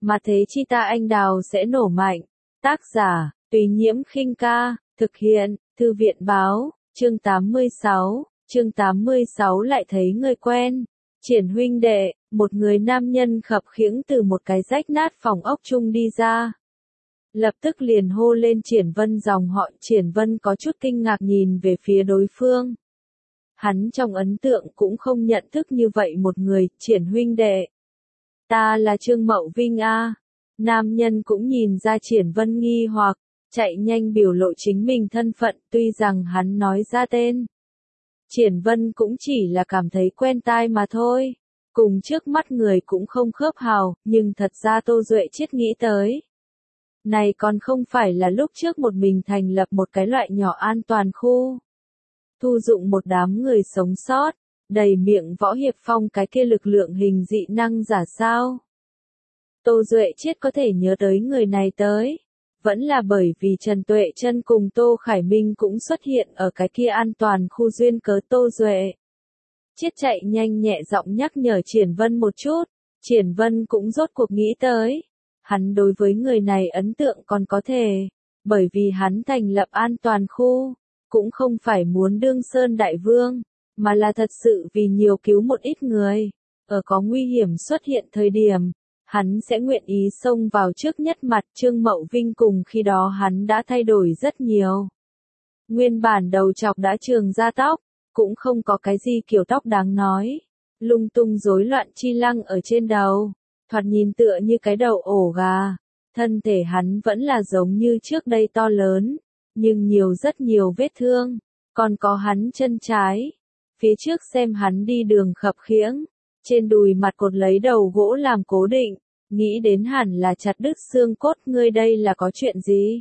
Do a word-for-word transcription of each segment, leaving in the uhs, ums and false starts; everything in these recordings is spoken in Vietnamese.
mà thế chi ta anh đào sẽ nổ mạnh. Tác giả, Tùy Nhiễm Khinh Ca, thực hiện, Thư viện Báo, chương tám mươi sáu, chương tám mươi sáu lại thấy người quen. Triển huynh đệ, một người nam nhân khập khiễng từ một cái rách nát phòng ốc chung đi ra. Lập tức liền hô lên Triển Vân dòng họ. Triển Vân có chút kinh ngạc nhìn về phía đối phương. Hắn trong ấn tượng cũng không nhận thức như vậy một người. Triển huynh đệ, ta là Trương Mậu Vinh a. Nam nhân cũng nhìn ra Triển Vân nghi hoặc, chạy nhanh biểu lộ chính mình thân phận, tuy rằng hắn nói ra tên. Triển Vân cũng chỉ là cảm thấy quen tai mà thôi, cùng trước mắt người cũng không khớp hào, nhưng thật ra Tô Duệ Chiết nghĩ tới. Này còn không phải là lúc trước một mình thành lập một cái loại nhỏ an toàn khu. Thu dụng một đám người sống sót, đầy miệng võ hiệp phong cái kia lực lượng hình dị năng giả sao. Tô Duệ Chiết có thể nhớ tới người này tới, vẫn là bởi vì Trần Tuệ Trân cùng Tô Khải Minh cũng xuất hiện ở cái kia an toàn khu duyên cớ. Tô Duệ Chiết chạy nhanh nhẹ giọng nhắc nhở Triển Vân một chút, Triển Vân cũng rốt cuộc nghĩ tới. Hắn đối với người này ấn tượng còn có thể, bởi vì hắn thành lập an toàn khu, cũng không phải muốn đương sơn đại vương, mà là thật sự vì nhiều cứu một ít người, ở có nguy hiểm xuất hiện thời điểm, hắn sẽ nguyện ý xông vào trước nhất mặt. Trương Mậu Vinh cùng khi đó hắn đã thay đổi rất nhiều. Nguyên bản đầu chọc đã trường ra tóc, cũng không có cái gì kiểu tóc đáng nói, lung tung rối loạn chi lăng ở trên đầu, thoạt nhìn tựa như cái đầu ổ gà. Thân thể hắn vẫn là giống như trước đây to lớn, nhưng nhiều rất nhiều vết thương, còn có hắn chân trái. Phía trước xem hắn đi đường khập khiễng, trên đùi mặt cột lấy đầu gỗ làm cố định, nghĩ đến hẳn là chặt đứt xương cốt. Ngươi đây là có chuyện gì?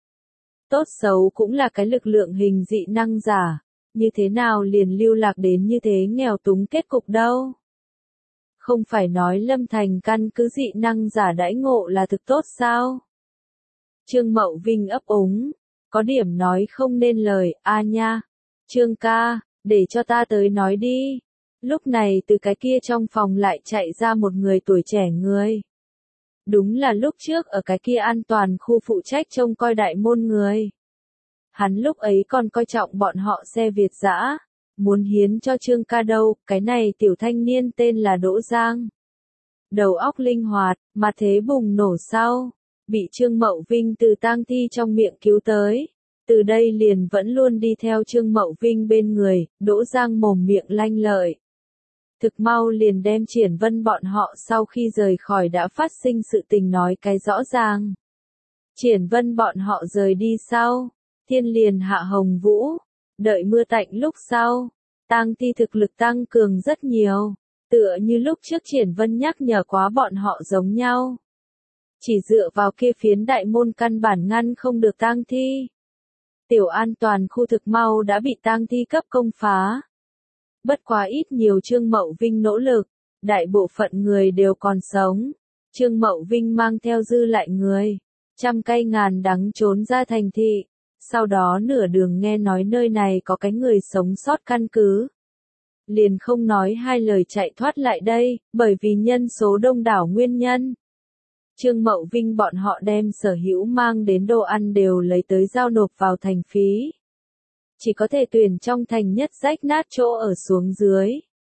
Tốt xấu cũng là cái lực lượng hình dị năng giả, như thế nào liền lưu lạc đến như thế nghèo túng kết cục đâu? Không phải nói Lâm Thành căn cứ dị năng giả đãi ngộ là thực tốt sao? Trương Mậu Vinh ấp úng, có điểm nói không nên lời. A nha, Trương ca, để cho ta tới nói đi. Lúc này từ cái kia trong phòng lại chạy ra một người tuổi trẻ người. Đúng là lúc trước ở cái kia an toàn khu phụ trách trông coi đại môn người. Hắn lúc ấy còn coi trọng bọn họ xe Việt dã, muốn hiến cho Trương ca đâu. Cái này tiểu thanh niên tên là Đỗ Giang. Đầu óc linh hoạt, mà thế bùng nổ sau, bị Trương Mậu Vinh từ tang thi trong miệng cứu tới. Từ đây liền vẫn luôn đi theo Trương Mậu Vinh bên người. Đỗ Giang mồm miệng lanh lợi, thực mau liền đem Triển Vân bọn họ sau khi rời khỏi đã phát sinh sự tình nói cái rõ ràng. Triển Vân bọn họ rời đi sau, thiên liền hạ hồng vũ, đợi mưa tạnh lúc sau, tang thi thực lực tăng cường rất nhiều, tựa như lúc trước Triển Vân nhắc nhở quá bọn họ giống nhau. Chỉ dựa vào kia phiến đại môn căn bản ngăn không được tang thi. Tiểu an toàn khu thực mau đã bị tang thi cấp công phá. Bất quá ít nhiều Trương Mậu Vinh nỗ lực, đại bộ phận người đều còn sống. Trương Mậu Vinh mang theo dư lại người, trăm cây ngàn đắng trốn ra thành thị, sau đó nửa đường nghe nói nơi này có cái người sống sót căn cứ. Liền không nói hai lời chạy thoát lại đây, bởi vì nhân số đông đảo nguyên nhân. Trương Mậu Vinh bọn họ đem sở hữu mang đến đồ ăn đều lấy tới giao nộp vào thành phí. Chỉ có thể tuyển trong thành nhất rách nát chỗ ở xuống dưới.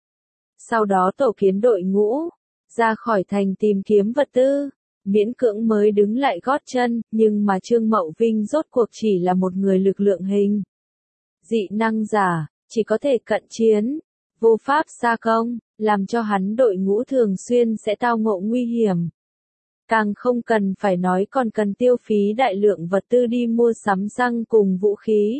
Sau đó tổ kiến đội ngũ, ra khỏi thành tìm kiếm vật tư, miễn cưỡng mới đứng lại gót chân, nhưng mà Trương Mậu Vinh rốt cuộc chỉ là một người lực lượng hình dị năng giả, chỉ có thể cận chiến, vô pháp xa công, làm cho hắn đội ngũ thường xuyên sẽ tao ngộ nguy hiểm. Càng không cần phải nói còn cần tiêu phí đại lượng vật tư đi mua sắm xăng cùng vũ khí.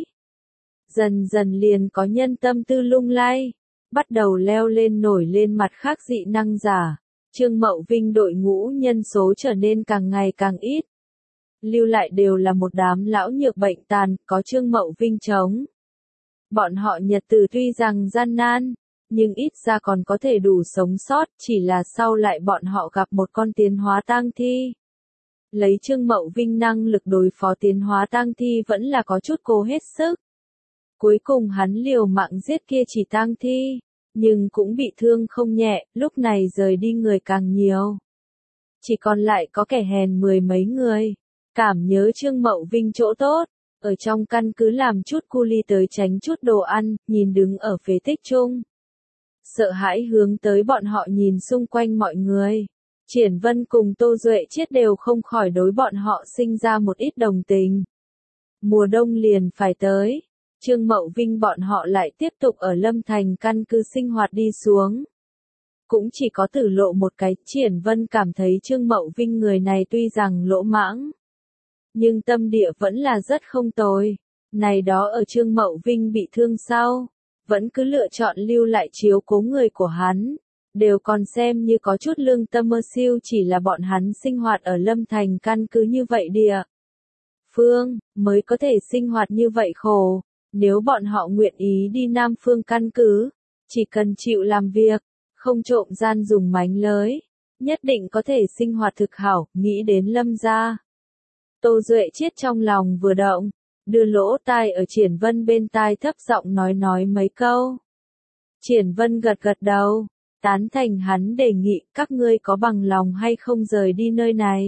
Dần dần liền có nhân tâm tư lung lay, bắt đầu leo lên nổi lên mặt khác dị năng giả. Trương Mậu Vinh đội ngũ nhân số trở nên càng ngày càng ít. Lưu lại đều là một đám lão nhược bệnh tàn, có Trương Mậu Vinh chống. Bọn họ nhật tử tuy rằng gian nan, nhưng ít ra còn có thể đủ sống sót, chỉ là sau lại bọn họ gặp một con tiến hóa tang thi. Lấy Trương Mậu Vinh năng lực đối phó tiến hóa tang thi vẫn là có chút cố hết sức. Cuối cùng hắn liều mạng giết kia chỉ tang thi, nhưng cũng bị thương không nhẹ, lúc này rời đi người càng nhiều. chỉ còn lại có kẻ hèn mười mấy người. Cảm nhớ Trương Mậu Vinh chỗ tốt, ở trong căn cứ làm chút cu li tới tránh chút đồ ăn, nhìn đứng ở phế tích chung. Sợ hãi hướng tới bọn họ nhìn xung quanh mọi người. Triển Vân cùng Tô Duệ Chiết đều không khỏi đối bọn họ sinh ra một ít đồng tình. Mùa đông liền phải tới, Trương Mậu Vinh bọn họ lại tiếp tục ở Lâm Thành căn cứ sinh hoạt đi xuống. Cũng chỉ có Tử Lộ một cái, Triển Vân cảm thấy Trương Mậu Vinh người này tuy rằng lỗ mãng, nhưng tâm địa vẫn là rất không tồi. Này đó ở Trương Mậu Vinh bị thương sau, vẫn cứ lựa chọn lưu lại chiếu cố người của hắn, đều còn xem như có chút lương tâm mơ siêu, chỉ là bọn hắn sinh hoạt ở Lâm Thành căn cứ như vậy địa phương, mới có thể sinh hoạt như vậy khổ. Nếu bọn họ nguyện ý đi Nam Phương căn cứ, chỉ cần chịu làm việc, không trộm gian dùng mánh lới, nhất định có thể sinh hoạt thực hảo, nghĩ đến Lâm gia. Tô Duệ Chiết trong lòng vừa động, đưa lỗ tai ở Triển Vân bên tai thấp giọng nói nói mấy câu. Triển Vân gật gật đầu, tán thành hắn đề nghị, các ngươi có bằng lòng hay không rời đi nơi này.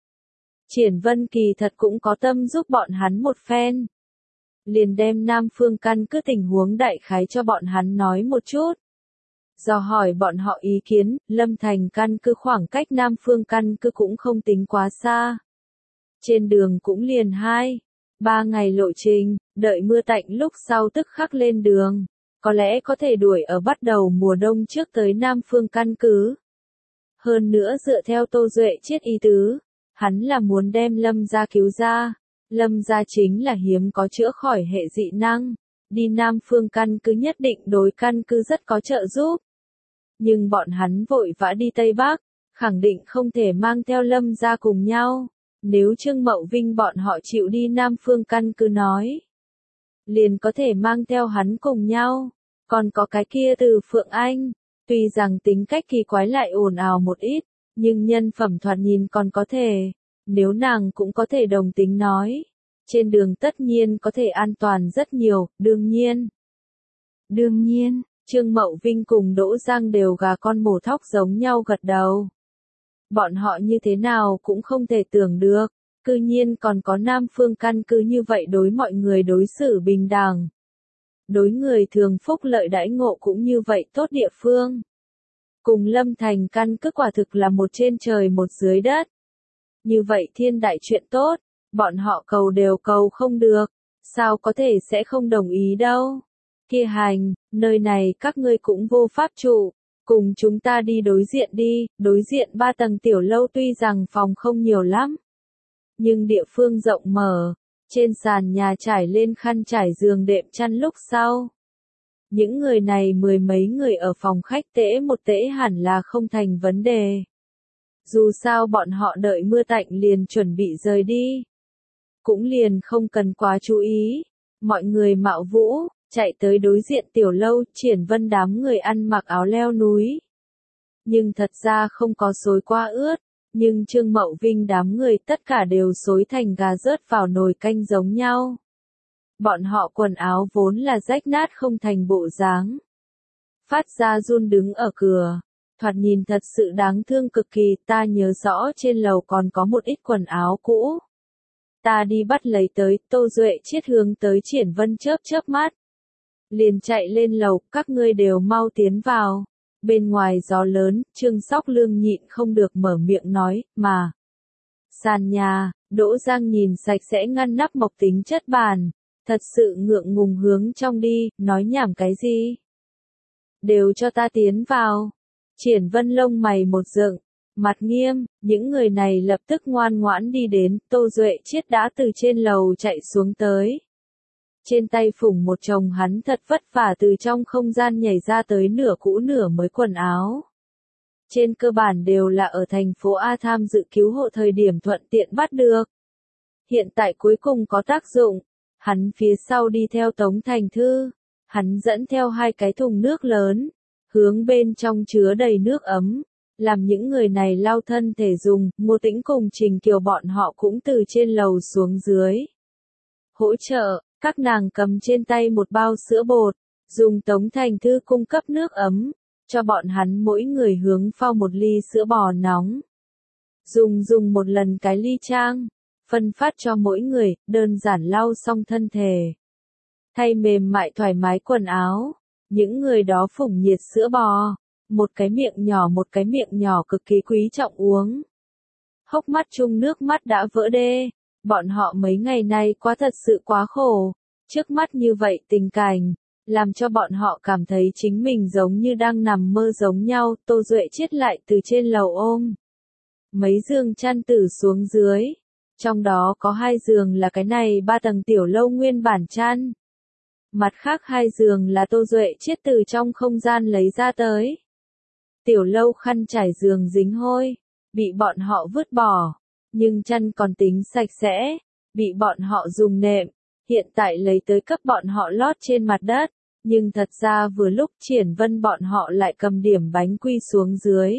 Triển Vân kỳ thật cũng có tâm giúp bọn hắn một phen. Liền đem Nam Phương căn cứ tình huống đại khái cho bọn hắn nói một chút. Do hỏi bọn họ ý kiến, Lâm Thành căn cứ khoảng cách Nam Phương căn cứ cũng không tính quá xa. Trên đường cũng liền hai, ba ngày lộ trình, đợi mưa tạnh lúc sau tức khắc lên đường. Có lẽ có thể đuổi ở bắt đầu mùa đông trước tới Nam Phương căn cứ. Hơn nữa dựa theo Tô Duệ Chiết ý tứ, hắn là muốn đem Lâm gia cứu ra. Lâm gia chính là hiếm có chữa khỏi hệ dị năng, đi Nam Phương căn cứ nhất định đối căn cứ rất có trợ giúp. Nhưng bọn hắn vội vã đi Tây Bắc, khẳng định không thể mang theo Lâm gia cùng nhau. Nếu Trương Mậu Vinh bọn họ chịu đi Nam Phương căn cứ nói, liền có thể mang theo hắn cùng nhau. Còn có cái kia Từ Phượng Anh, tuy rằng tính cách kỳ quái lại ồn ào một ít, nhưng nhân phẩm thoạt nhìn còn có thể. Nếu nàng cũng có thể đồng tính nói, trên đường tất nhiên có thể an toàn rất nhiều, đương nhiên. Đương nhiên, Trương Mậu Vinh cùng Đỗ Giang đều gà con mổ thóc giống nhau gật đầu. Bọn họ như thế nào cũng không thể tưởng được, cư nhiên còn có Nam Phương căn cứ như vậy đối mọi người đối xử bình đẳng. Đối người thường phúc lợi đãi ngộ cũng như vậy tốt địa phương. Cùng Lâm Thành căn cứ quả thực là một trên trời một dưới đất. Như vậy thiên đại chuyện tốt, bọn họ cầu đều cầu không được, sao có thể sẽ không đồng ý đâu. Kia hành, nơi này các ngươi cũng vô pháp trụ, cùng chúng ta đi đối diện đi, đối diện ba tầng tiểu lâu tuy rằng phòng không nhiều lắm, nhưng địa phương rộng mở, trên sàn nhà trải lên khăn trải giường đệm chăn lúc sau. Những người này mười mấy người ở phòng khách tễ một tễ hẳn là không thành vấn đề. Dù sao bọn họ đợi mưa tạnh liền chuẩn bị rời đi. Cũng liền không cần quá chú ý. Mọi người mạo vũ, chạy tới đối diện tiểu lâu, Triển Vân đám người ăn mặc áo leo núi. Nhưng thật ra không có xối qua ướt, nhưng Trương Mậu Vinh đám người tất cả đều xối thành gà rớt vào nồi canh giống nhau. Bọn họ quần áo vốn là rách nát không thành bộ dáng. Phát ra run đứng ở cửa. Thoạt nhìn thật sự đáng thương cực kỳ, ta nhớ rõ trên lầu còn có một ít quần áo cũ. Ta đi bắt lấy tới, Tô Duệ Chiết hướng tới Triển Vân chớp chớp mắt. Liền chạy lên lầu, các ngươi đều mau tiến vào. Bên ngoài gió lớn, Trương Sóc Lương nhịn không được mở miệng nói, mà. Sàn nhà, Đỗ Giang nhìn sạch sẽ ngăn nắp mộc tính chất bàn. Thật sự ngượng ngùng hướng trong đi, nói nhảm cái gì? Đều cho ta tiến vào. Triển Vân lông mày một dựng, mặt nghiêm, những người này lập tức ngoan ngoãn đi đến, Tô Duệ Chiết đã từ trên lầu chạy xuống tới. Trên tay phủng một chồng hắn thật vất vả từ trong không gian nhảy ra tới nửa cũ nửa mới quần áo. Trên cơ bản đều là ở thành phố A tham dự cứu hộ thời điểm thuận tiện bắt được. Hiện tại cuối cùng có tác dụng, hắn phía sau đi theo Tống Thành Thư, hắn dẫn theo hai cái thùng nước lớn. Hướng bên trong chứa đầy nước ấm, làm những người này lau thân thể dùng, Ngô Tĩnh cùng Trình Kiều bọn họ cũng từ trên lầu xuống dưới. Hỗ trợ, các nàng cầm trên tay một bao sữa bột, dùng Tống Thành Thư cung cấp nước ấm, cho bọn hắn mỗi người hướng pha một ly sữa bò nóng. Dùng dùng một lần cái ly trang, phân phát cho mỗi người, đơn giản lau xong thân thể. Thay mềm mại thoải mái quần áo, những người đó phủng nhiệt sữa bò, một cái miệng nhỏ một cái miệng nhỏ cực kỳ quý trọng uống. Hốc mắt chung nước mắt đã vỡ đê, bọn họ mấy ngày nay quá thật sự quá khổ, trước mắt như vậy tình cảnh, làm cho bọn họ cảm thấy chính mình giống như đang nằm mơ giống nhau. Tô Duệ Chiết lại từ trên lầu ôm mấy giường chăn tử xuống dưới, trong đó có hai giường là cái này ba tầng tiểu lâu nguyên bản chăn. Mặt khác hai giường là Tô Duệ Chiết từ trong không gian lấy ra tới. Tiểu lâu khăn trải giường dính hôi, bị bọn họ vứt bỏ, nhưng chăn còn tính sạch sẽ, bị bọn họ dùng nệm, hiện tại lấy tới cấp bọn họ lót trên mặt đất, nhưng thật ra vừa lúc Triển Vân bọn họ lại cầm điểm bánh quy xuống dưới.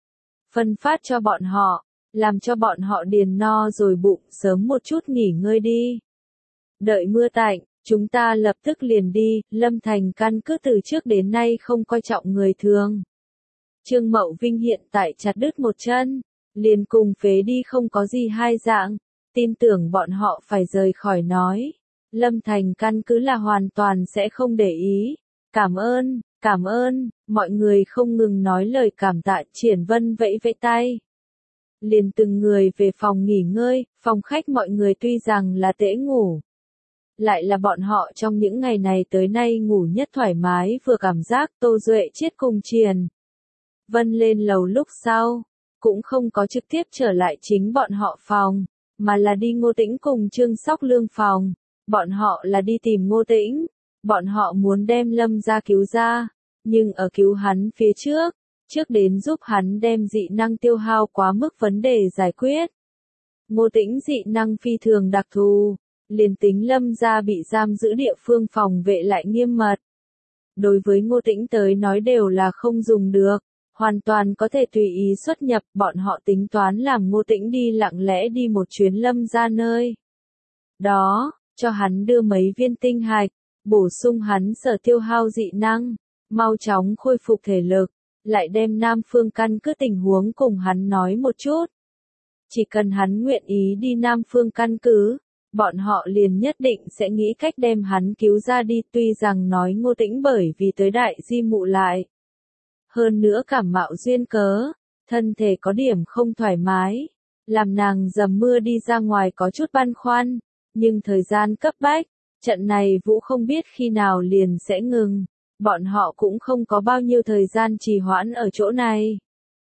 Phân phát cho bọn họ, làm cho bọn họ điền no rồi bụng sớm một chút nghỉ ngơi đi. Đợi mưa tạnh, chúng ta lập tức liền đi. Lâm Thành căn cứ từ trước đến nay không coi trọng người thường. Trương Mậu Vinh hiện tại chặt đứt một chân, liền cùng phế đi không có gì hai dạng, tin tưởng bọn họ phải rời khỏi nói. Lâm Thành căn cứ là hoàn toàn sẽ không để ý. Cảm ơn, cảm ơn, mọi người không ngừng nói lời cảm tạ. Triển Vân vẫy vẫy tay. Liền từng người về phòng nghỉ ngơi, phòng khách mọi người tuy rằng là tễ ngủ. Lại là bọn họ trong những ngày này tới nay ngủ nhất thoải mái vừa cảm giác. Tô Duệ Chiết cùng Triển Vân lên lầu lúc sau, cũng không có trực tiếp trở lại chính bọn họ phòng, mà là đi Ngô Tĩnh cùng Trương Sóc Lương phòng. Bọn họ là đi tìm Ngô Tĩnh, bọn họ muốn đem Lâm ra cứu ra, nhưng ở cứu hắn phía trước, trước đến giúp hắn đem dị năng tiêu hao quá mức vấn đề giải quyết. Ngô Tĩnh dị năng phi thường đặc thù, liền tính Lâm ra bị giam giữ địa phương phòng vệ lại nghiêm mật. Đối với Ngô Tĩnh tới nói đều là không dùng được, hoàn toàn có thể tùy ý xuất nhập. Bọn họ tính toán làm Ngô Tĩnh đi lặng lẽ đi một chuyến Lâm ra nơi đó, cho hắn đưa mấy viên tinh hạch, bổ sung hắn sở tiêu hao dị năng, mau chóng khôi phục thể lực, lại đem Nam Phương căn cứ tình huống cùng hắn nói một chút. Chỉ cần hắn nguyện ý đi Nam Phương căn cứ, bọn họ liền nhất định sẽ nghĩ cách đem hắn cứu ra đi. Tuy rằng nói Ngô Tĩnh bởi vì tới đại di mụ lại, hơn nữa cảm mạo duyên cớ, thân thể có điểm không thoải mái, làm nàng dầm mưa đi ra ngoài có chút băn khoăn, nhưng thời gian cấp bách, trận này vũ không biết khi nào liền sẽ ngừng, bọn họ cũng không có bao nhiêu thời gian trì hoãn ở chỗ này.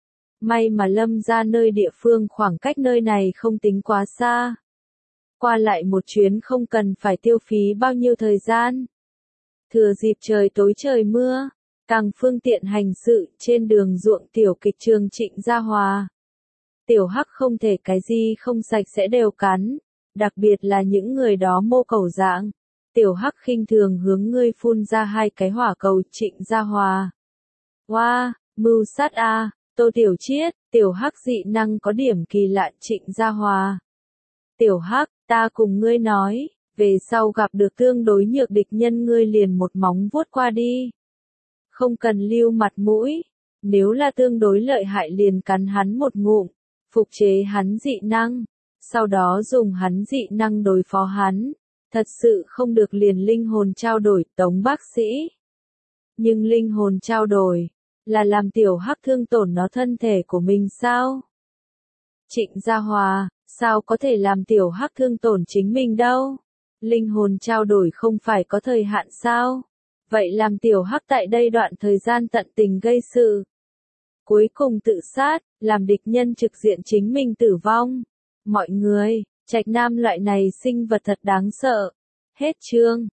May mà Lâm ra nơi địa phương khoảng cách nơi này không tính quá xa. Qua lại một chuyến không cần phải tiêu phí bao nhiêu thời gian. Thừa dịp trời tối trời mưa, càng phương tiện hành sự. Trên đường ruộng tiểu kịch trường Trịnh Gia Hòa, Tiểu Hắc không thể cái gì không sạch sẽ đều cắn, đặc biệt là những người đó mô cầu dạng. Tiểu Hắc khinh thường hướng ngươi phun ra hai cái hỏa cầu. Trịnh Gia Hòa: Wow, mưu sát a. Tô Tiểu Chiết: Tiểu Hắc dị năng có điểm kỳ lạ. Trịnh Gia Hòa: Tiểu Hắc, ta cùng ngươi nói, về sau gặp được tương đối nhược địch nhân ngươi liền một móng vuốt qua đi. Không cần lưu mặt mũi, nếu là tương đối lợi hại liền cắn hắn một ngụm, phục chế hắn dị năng, sau đó dùng hắn dị năng đối phó hắn, thật sự không được liền linh hồn trao đổi. Tống bác sĩ: Nhưng linh hồn trao đổi, là làm Tiểu Hắc thương tổn nó thân thể của mình sao? Trịnh Gia Hòa: Sao có thể làm Tiểu Hắc thương tổn chính mình đâu? Linh hồn trao đổi không phải có thời hạn sao? Vậy làm Tiểu Hắc tại đây đoạn thời gian tận tình gây sự, cuối cùng tự sát, làm địch nhân trực diện chính mình tử vong. Mọi người, Trạch Nam loại này sinh vật thật đáng sợ. Hết chương.